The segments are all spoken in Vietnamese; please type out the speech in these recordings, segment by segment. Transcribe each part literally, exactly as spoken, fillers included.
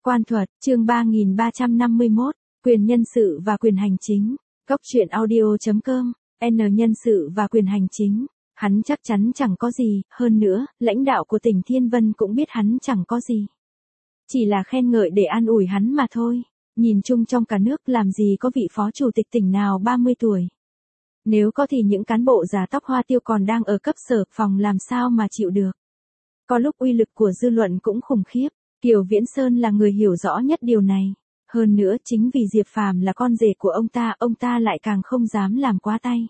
Quan thuật, chương ba nghìn ba trăm năm mươi mốt, quyền nhân sự và quyền hành chính. Góc truyện audio chấm com, N nhân sự và quyền hành chính. Hắn chắc chắn chẳng có gì, hơn nữa, lãnh đạo của tỉnh Thiên Vân cũng biết hắn chẳng có gì. Chỉ là khen ngợi để an ủi hắn mà thôi. Nhìn chung trong cả nước làm gì có vị phó chủ tịch tỉnh nào ba mươi tuổi. Nếu có thì những cán bộ già tóc hoa tiêu còn đang ở cấp sở phòng làm sao mà chịu được. Có lúc uy lực của dư luận cũng khủng khiếp. Kiều Viễn Sơn là người hiểu rõ nhất điều này. Hơn nữa chính vì Diệp Phàm là con rể của ông ta, ông ta lại càng không dám làm quá tay.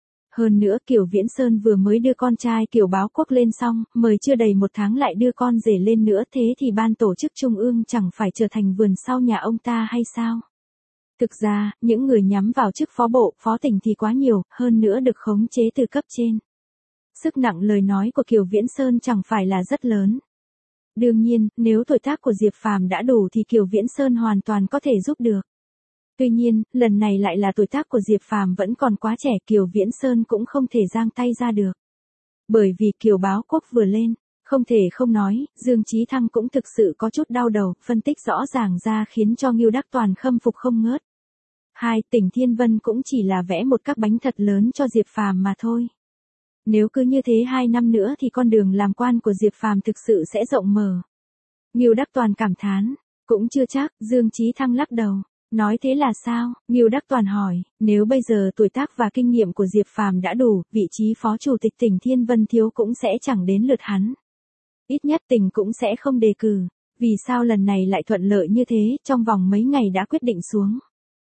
Hơn nữa Kiều Viễn Sơn vừa mới đưa con trai Kiều Báo Quốc lên xong, mời chưa đầy một tháng lại đưa con rể lên nữa, thế thì ban tổ chức trung ương chẳng phải trở thành vườn sau nhà ông ta hay sao? Thực ra, những người nhắm vào chức phó bộ, phó tỉnh thì quá nhiều, hơn nữa được khống chế từ cấp trên. Sức nặng lời nói của Kiều Viễn Sơn chẳng phải là rất lớn. Đương nhiên, nếu tuổi tác của Diệp Phàm đã đủ thì Kiều Viễn Sơn hoàn toàn có thể giúp được. Tuy nhiên, lần này lại là tuổi tác của Diệp Phàm vẫn còn quá trẻ, Kiều Viễn Sơn cũng không thể giang tay ra được. Bởi vì Kiều Báo Quốc vừa lên, không thể không nói, Dương Chí Thăng cũng thực sự có chút đau đầu, phân tích rõ ràng ra khiến cho Ngưu Đắc Toàn khâm phục không ngớt. Hai, tỉnh Thiên Vân cũng chỉ là vẽ một các bánh thật lớn cho Diệp Phàm mà thôi. Nếu cứ như thế hai năm nữa thì con đường làm quan của Diệp Phàm thực sự sẽ rộng mở. Ngưu Đắc Toàn cảm thán, cũng chưa chắc, Dương Chí Thăng lắc đầu. Nói thế là sao? Ngưu Đắc Toàn hỏi, nếu bây giờ tuổi tác và kinh nghiệm của Diệp Phàm đã đủ, vị trí phó chủ tịch tỉnh Thiên Vân thiếu cũng sẽ chẳng đến lượt hắn. Ít nhất tỉnh cũng sẽ không đề cử. Vì sao lần này lại thuận lợi như thế, trong vòng mấy ngày đã quyết định xuống?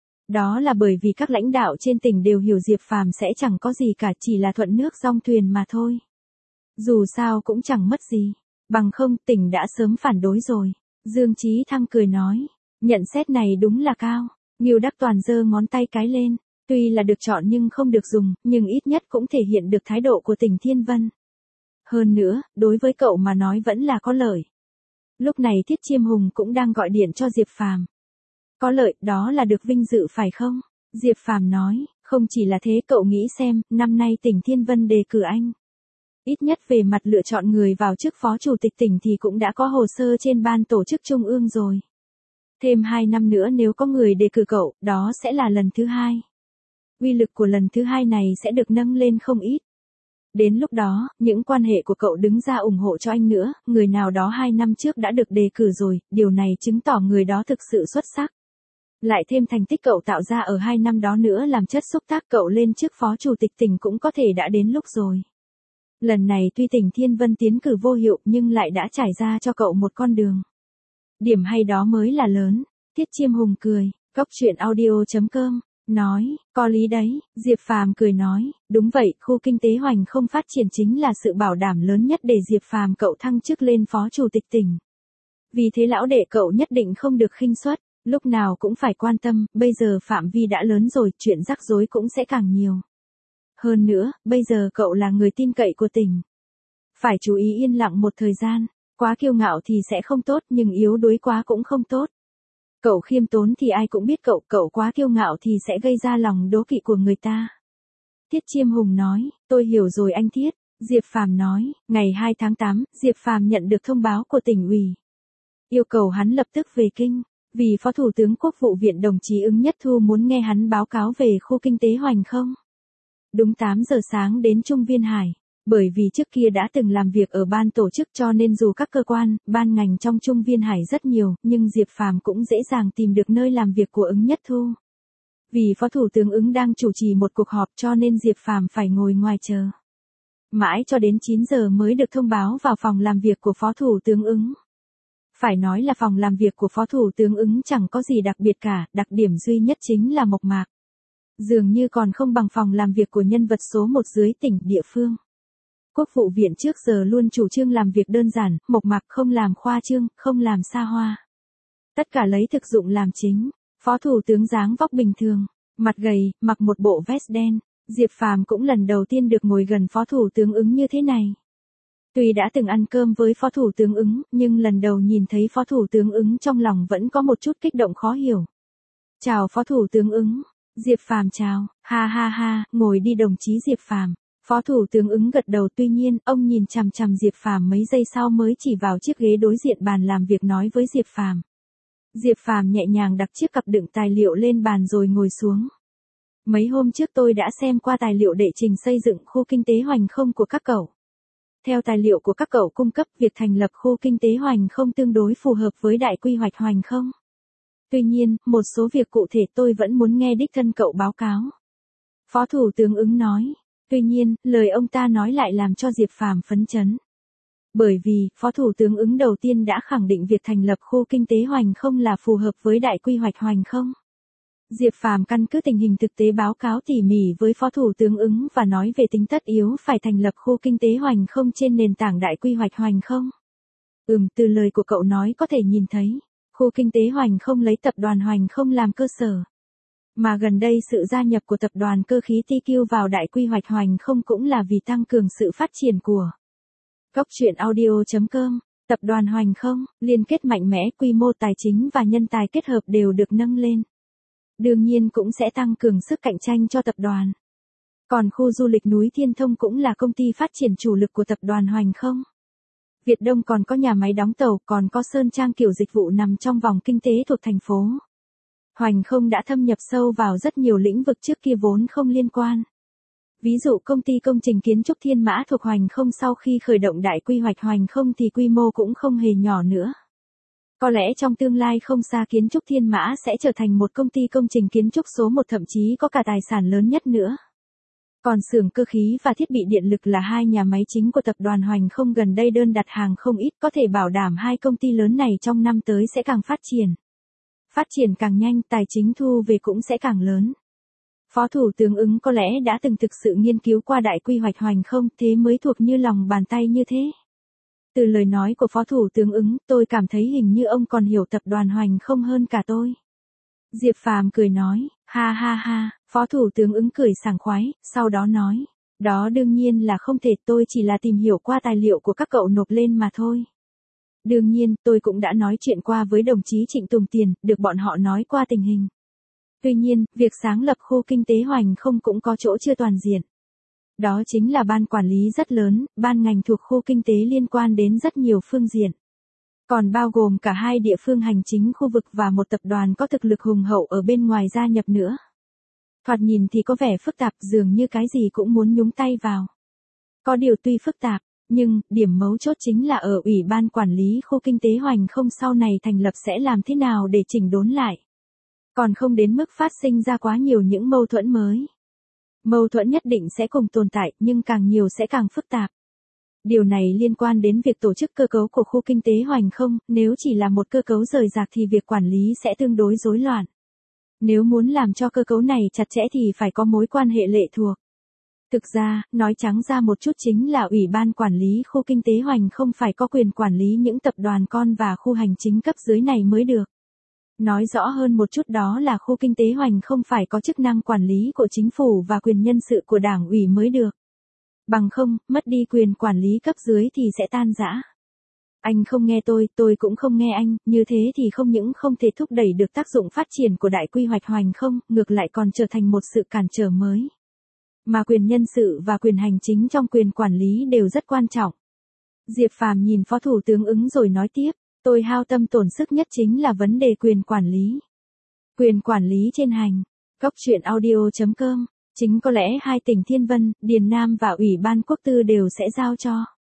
Đó là bởi vì các lãnh đạo trên tỉnh đều hiểu Diệp Phàm sẽ chẳng có gì cả, chỉ là thuận nước dong thuyền mà thôi. Dù sao cũng chẳng mất gì. Bằng không tỉnh đã sớm phản đối rồi. Dương Chí Thăng cười nói. Nhận xét này đúng là cao. Ngưu Đắc Toàn giơ ngón tay cái lên. Tuy là được chọn nhưng không được dùng, nhưng ít nhất cũng thể hiện được thái độ của tỉnh Thiên Vân. Hơn nữa, đối với cậu mà nói vẫn là có lợi. Lúc này Thiết Chiêm Hùng cũng đang gọi điện cho Diệp Phàm. Có lợi, đó là được vinh dự phải không? Diệp Phàm nói, không chỉ là thế, cậu nghĩ xem, năm nay tỉnh Thiên Vân đề cử anh. Ít nhất về mặt lựa chọn người vào chức phó chủ tịch tỉnh thì cũng đã có hồ sơ trên ban tổ chức trung ương rồi. Thêm hai năm nữa nếu có người đề cử cậu, đó sẽ là lần thứ hai. Uy lực của lần thứ hai này sẽ được nâng lên không ít. Đến lúc đó, những quan hệ của cậu đứng ra ủng hộ cho anh nữa, người nào đó hai năm trước đã được đề cử rồi, điều này chứng tỏ người đó thực sự xuất sắc. Lại thêm thành tích cậu tạo ra ở hai năm đó nữa làm chất xúc tác cậu lên chức phó chủ tịch tỉnh cũng có thể đã đến lúc rồi. Lần này tuy tỉnh Thiên Vân tiến cử vô hiệu nhưng lại đã trải ra cho cậu một con đường. Điểm hay đó mới là lớn. Thiết Chiêm Hùng cười, góc truyện audio chấm com, nói, có lý đấy. Diệp Phàm cười nói, đúng vậy, khu kinh tế Hoành không phát triển chính là sự bảo đảm lớn nhất để Diệp Phàm cậu thăng chức lên phó chủ tịch tỉnh. Vì thế lão đệ cậu nhất định không được khinh suất, lúc nào cũng phải quan tâm, bây giờ phạm vi đã lớn rồi, chuyện rắc rối cũng sẽ càng nhiều. Hơn nữa, bây giờ cậu là người tin cậy của tỉnh. Phải chú ý yên lặng một thời gian. Quá kiêu ngạo thì sẽ không tốt, nhưng yếu đuối quá cũng không tốt. Cậu khiêm tốn thì ai cũng biết cậu, cậu quá kiêu ngạo thì sẽ gây ra lòng đố kỵ của người ta. Thiết Chiêm Hùng nói, tôi hiểu rồi anh Thiết. Diệp Phàm nói, ngày hai tháng tám, Diệp Phàm nhận được thông báo của tỉnh ủy. Yêu cầu hắn lập tức về kinh, vì Phó Thủ tướng Quốc vụ viện đồng chí Ứng Nhất Thu muốn nghe hắn báo cáo về khu kinh tế Hoành không. Đúng tám giờ sáng đến Trung Viên Hải. Bởi vì trước kia đã từng làm việc ở ban tổ chức cho nên dù các cơ quan, ban ngành trong Trung Viên Hải rất nhiều, nhưng Diệp Phàm cũng dễ dàng tìm được nơi làm việc của Ứng Nhất Thu. Vì Phó Thủ tướng Ứng đang chủ trì một cuộc họp cho nên Diệp Phàm phải ngồi ngoài chờ. Mãi cho đến chín giờ mới được thông báo vào phòng làm việc của Phó Thủ tướng Ứng. Phải nói là phòng làm việc của Phó Thủ tướng Ứng chẳng có gì đặc biệt cả, đặc điểm duy nhất chính là mộc mạc. Dường như còn không bằng phòng làm việc của nhân vật số một dưới tỉnh địa phương. Quốc vụ viện trước giờ luôn chủ trương làm việc đơn giản, mộc mạc, không làm khoa trương, không làm xa hoa. Tất cả lấy thực dụng làm chính. Phó Thủ tướng dáng vóc bình thường, mặt gầy, mặc một bộ vest đen. Diệp Phàm cũng lần đầu tiên được ngồi gần Phó Thủ tướng Ứng như thế này. Tuy đã từng ăn cơm với Phó Thủ tướng Ứng, nhưng lần đầu nhìn thấy Phó Thủ tướng Ứng trong lòng vẫn có một chút kích động khó hiểu. Chào Phó Thủ tướng Ứng. Diệp Phàm chào, ha ha ha, ngồi đi đồng chí Diệp Phàm. Phó Thủ tướng Ứng gật đầu, tuy nhiên, ông nhìn chằm chằm Diệp Phàm mấy giây sau mới chỉ vào chiếc ghế đối diện bàn làm việc nói với Diệp Phàm. Diệp Phàm nhẹ nhàng đặt chiếc cặp đựng tài liệu lên bàn rồi ngồi xuống. Mấy hôm trước tôi đã xem qua tài liệu đệ trình xây dựng khu kinh tế Hoành Không của các cậu. Theo tài liệu của các cậu cung cấp, việc thành lập khu kinh tế Hoành Không tương đối phù hợp với đại quy hoạch Hoành Không. Tuy nhiên, một số việc cụ thể tôi vẫn muốn nghe đích thân cậu báo cáo. Phó Thủ tướng Ứng nói. Tuy nhiên, lời ông ta nói lại làm cho Diệp Phàm phấn chấn. Bởi vì, Phó Thủ tướng Ứng đầu tiên đã khẳng định việc thành lập khu kinh tế Hoành Không là phù hợp với đại quy hoạch Hoành Không. Diệp Phàm căn cứ tình hình thực tế báo cáo tỉ mỉ với Phó Thủ tướng Ứng và nói về tính tất yếu phải thành lập khu kinh tế Hoành Không trên nền tảng đại quy hoạch Hoành Không. Ừm, từ lời của cậu nói có thể nhìn thấy, khu kinh tế Hoành Không lấy tập đoàn Hoành Không làm cơ sở. Mà gần đây sự gia nhập của tập đoàn cơ khí tê quy vào đại quy hoạch Hoành Không cũng là vì tăng cường sự phát triển của Cốc truyện audio chấm com. Tập đoàn Hoành Không, liên kết mạnh mẽ, quy mô tài chính và nhân tài kết hợp đều được nâng lên. Đương nhiên cũng sẽ tăng cường sức cạnh tranh cho tập đoàn. Còn khu du lịch núi Thiên Thông cũng là công ty phát triển chủ lực của tập đoàn Hoành Không. Việt Đông còn có nhà máy đóng tàu, còn có Sơn Trang kiểu dịch vụ nằm trong vòng kinh tế thuộc thành phố. Hoành Không đã thâm nhập sâu vào rất nhiều lĩnh vực trước kia vốn không liên quan. Ví dụ công ty công trình kiến trúc Thiên Mã thuộc Hoành Không sau khi khởi động đại quy hoạch Hoành Không thì quy mô cũng không hề nhỏ nữa. Có lẽ trong tương lai không xa kiến trúc Thiên Mã sẽ trở thành một công ty công trình kiến trúc số một, thậm chí có cả tài sản lớn nhất nữa. Còn xưởng cơ khí và thiết bị điện lực là hai nhà máy chính của tập đoàn Hoành Không, gần đây đơn đặt hàng không ít, có thể bảo đảm hai công ty lớn này trong năm tới sẽ càng phát triển. Phát triển càng nhanh, tài chính thu về cũng sẽ càng lớn. Phó Thủ tướng Ứng có lẽ đã từng thực sự nghiên cứu qua đại quy hoạch Hoành Không, thế mới thuộc như lòng bàn tay như thế. Từ lời nói của Phó Thủ tướng Ứng, tôi cảm thấy hình như ông còn hiểu tập đoàn Hoành Không hơn cả tôi. Diệp Phàm cười nói, ha ha ha, Phó Thủ tướng Ứng cười sảng khoái, sau đó nói, đó đương nhiên là không thể, tôi chỉ là tìm hiểu qua tài liệu của các cậu nộp lên mà thôi. Đương nhiên, tôi cũng đã nói chuyện qua với đồng chí Trịnh Tùng Tiền, được bọn họ nói qua tình hình. Tuy nhiên, việc sáng lập khu kinh tế Hoành Không cũng có chỗ chưa toàn diện. Đó chính là ban quản lý rất lớn, ban ngành thuộc khu kinh tế liên quan đến rất nhiều phương diện. Còn bao gồm cả hai địa phương hành chính khu vực và một tập đoàn có thực lực hùng hậu ở bên ngoài gia nhập nữa. Thoạt nhìn thì có vẻ phức tạp, dường như cái gì cũng muốn nhúng tay vào. Có điều tuy phức tạp, nhưng điểm mấu chốt chính là ở Ủy ban quản lý khu kinh tế Hoành Không sau này thành lập sẽ làm thế nào để chỉnh đốn lại. Còn không đến mức phát sinh ra quá nhiều những mâu thuẫn mới. Mâu thuẫn nhất định sẽ cùng tồn tại, nhưng càng nhiều sẽ càng phức tạp. Điều này liên quan đến việc tổ chức cơ cấu của khu kinh tế Hoành Không, nếu chỉ là một cơ cấu rời rạc thì việc quản lý sẽ tương đối rối loạn. Nếu muốn làm cho cơ cấu này chặt chẽ thì phải có mối quan hệ lệ thuộc. Thực ra, nói trắng ra một chút chính là Ủy ban quản lý khu kinh tế Hoành Không phải có quyền quản lý những tập đoàn con và khu hành chính cấp dưới này mới được. Nói rõ hơn một chút đó là khu kinh tế Hoành Không phải có chức năng quản lý của chính phủ và quyền nhân sự của đảng ủy mới được. Bằng không, mất đi quyền quản lý cấp dưới thì sẽ tan rã. Anh không nghe tôi, tôi cũng không nghe anh, như thế thì không những không thể thúc đẩy được tác dụng phát triển của đại quy hoạch Hoành Không, ngược lại còn trở thành một sự cản trở mới. Mà quyền nhân sự và quyền hành chính trong quyền quản lý đều rất quan trọng. Diệp Phàm nhìn Phó Thủ tướng Ứng rồi nói tiếp, tôi hao tâm tổn sức nhất chính là vấn đề quyền quản lý. Quyền quản lý trên hành, cốc truyện audio chấm com, chính có lẽ hai tỉnh Thiên Vân, Điền Nam và Ủy ban Quốc tư đều sẽ giao cho.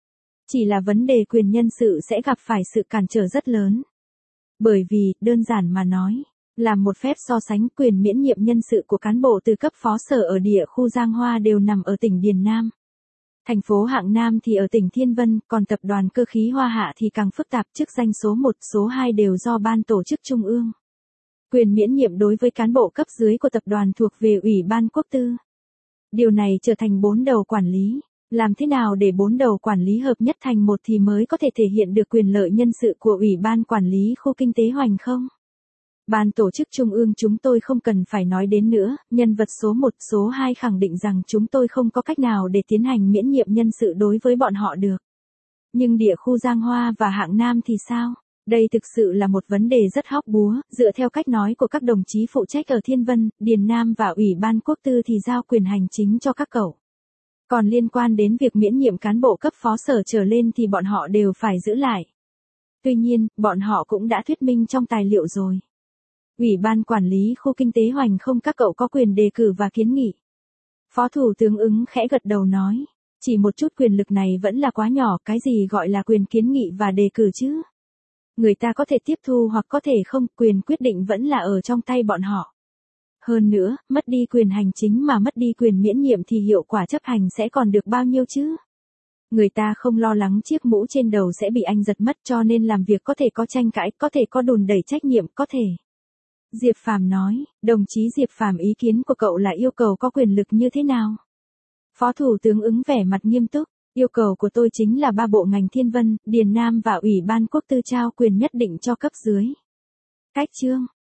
Chỉ là vấn đề quyền nhân sự sẽ gặp phải sự cản trở rất lớn. Bởi vì, đơn giản mà nói, làm một phép so sánh, quyền miễn nhiệm nhân sự của cán bộ từ cấp phó sở ở địa khu Giang Hoa đều nằm ở tỉnh Điền Nam. Thành phố Hạng Nam thì ở tỉnh Thiên Vân, còn tập đoàn cơ khí Hoa Hạ thì càng phức tạp, chức danh số một, số hai đều do ban tổ chức trung ương. Quyền miễn nhiệm đối với cán bộ cấp dưới của tập đoàn thuộc về Ủy ban Quốc tư. Điều này trở thành bốn đầu quản lý. Làm thế nào để bốn đầu quản lý hợp nhất thành một thì mới có thể thể hiện được quyền lợi nhân sự của Ủy ban quản lý khu kinh tế Hoành Không? Ban tổ chức trung ương chúng tôi không cần phải nói đến nữa, nhân vật số một, số hai khẳng định rằng chúng tôi không có cách nào để tiến hành miễn nhiệm nhân sự đối với bọn họ được. Nhưng địa khu Giang Hoa và Hạng Nam thì sao? Đây thực sự là một vấn đề rất hóc búa, dựa theo cách nói của các đồng chí phụ trách ở Thiên Vân, Điền Nam và Ủy ban Quốc tư thì giao quyền hành chính cho các cậu. Còn liên quan đến việc miễn nhiệm cán bộ cấp phó sở trở lên thì bọn họ đều phải giữ lại. Tuy nhiên, bọn họ cũng đã thuyết minh trong tài liệu rồi. Ủy ban quản lý khu kinh tế Hoành Không các cậu có quyền đề cử và kiến nghị. Phó Thủ tướng Ứng khẽ gật đầu nói. Chỉ một chút quyền lực này vẫn là quá nhỏ, cái gì gọi là quyền kiến nghị và đề cử chứ? Người ta có thể tiếp thu hoặc có thể không, quyền quyết định vẫn là ở trong tay bọn họ. Hơn nữa, mất đi quyền hành chính mà mất đi quyền miễn nhiệm thì hiệu quả chấp hành sẽ còn được bao nhiêu chứ? Người ta không lo lắng chiếc mũ trên đầu sẽ bị anh giật mất cho nên làm việc có thể có tranh cãi, có thể có đùn đẩy trách nhiệm, có thể. Diệp Phàm nói, đồng chí Diệp Phàm ý kiến của cậu là yêu cầu có quyền lực như thế nào? Phó Thủ tướng Ứng vẻ mặt nghiêm túc, yêu cầu của tôi chính là ba bộ ngành Thiên Vân, Điền Nam và Ủy ban Quốc tư trao quyền nhất định cho cấp dưới. Cách chương